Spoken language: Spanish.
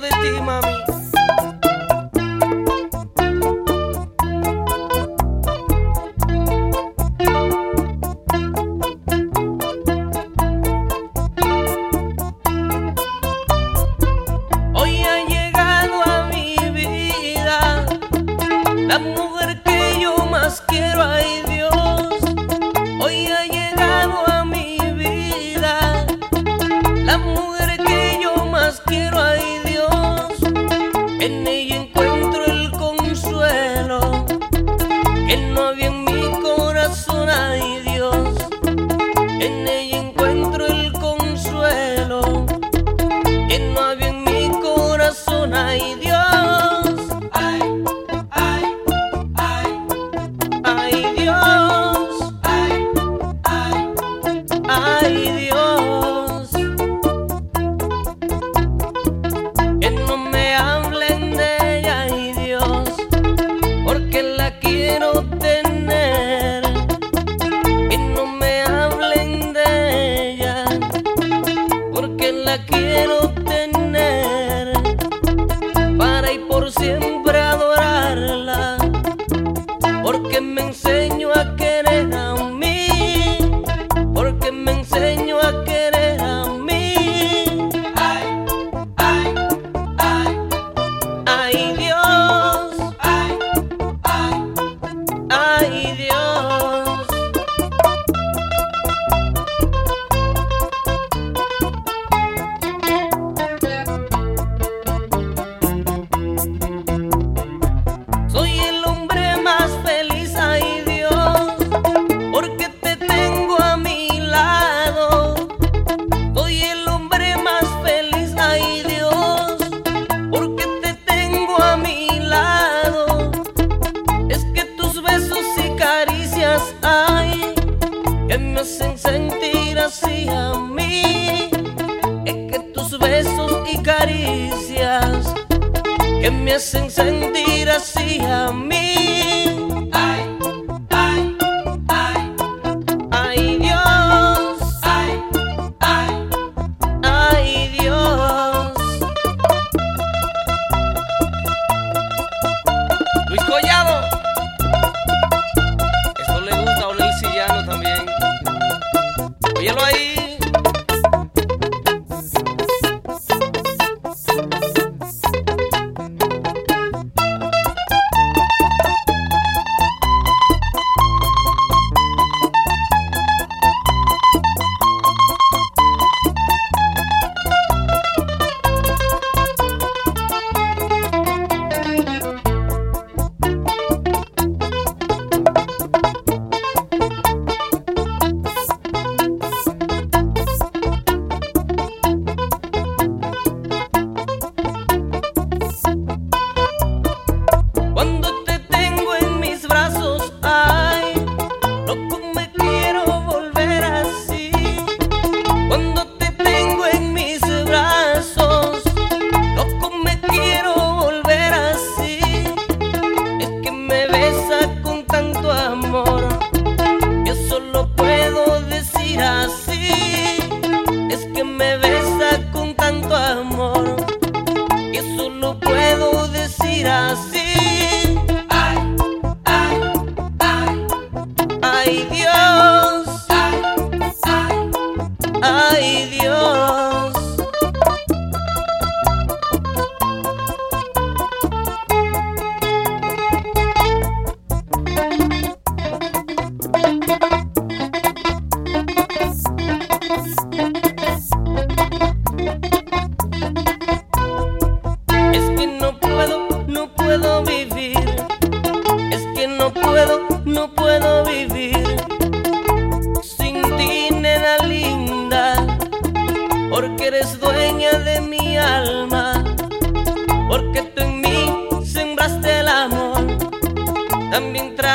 de ti, mami. Hoy ha llegado a mi vida la mujer que yo más quiero, ay Dios. Hoy ha llegado a mi vida la mujer que yo más quiero, ay Dios. En ella encuentro el consuelo que no había en mi corazón, ay Dios. En ella encuentro el consuelo que no había en mi corazón, ay Dios. Ay, ay, ay, ay Dios. Ay, ay, ay Dios. Que no me hablen de ella, ay Dios, porque la quiero tener. Que no me hablen de ella, porque la quiero tener, para y por siempre adorarla, porque me enseñó a querer a mí, porque me enseñó a querer a mí. Ay, ay, ay, ay Dios. Ay, ay, ay Dios. Soy el hombre más feliz, ay Dios, porque te tengo a mi lado. Soy el hombre más feliz, ay Dios, porque te tengo a mi lado. Es que tus besos y caricias, ay, que me hacen sentir así a mí. Es que tus besos y caricias que me hacen sentir así a mí. Ay, ay, ay, ay Dios. Ay, ay, ay Dios. Luis Collado. Eso le gusta a Olel Sillano también. Óyelo ahí. Cuando te tengo en mis brazos, ay, loco me quiero volver así. Cuando te tengo en mis brazos, loco me quiero volver así. Es que me besa con tanto amor, yo solo puedo decir así. Es que me besa con tanto amor, yo solo puedo decir así. Ay, ay, ay, ay Dios. Ay, ay, ay Dios. Es que no puedo vivir. Es que no puedo vivir sin ti, nena linda, porque eres dueña de mi alma, porque tú en mí sembraste el amor, también traes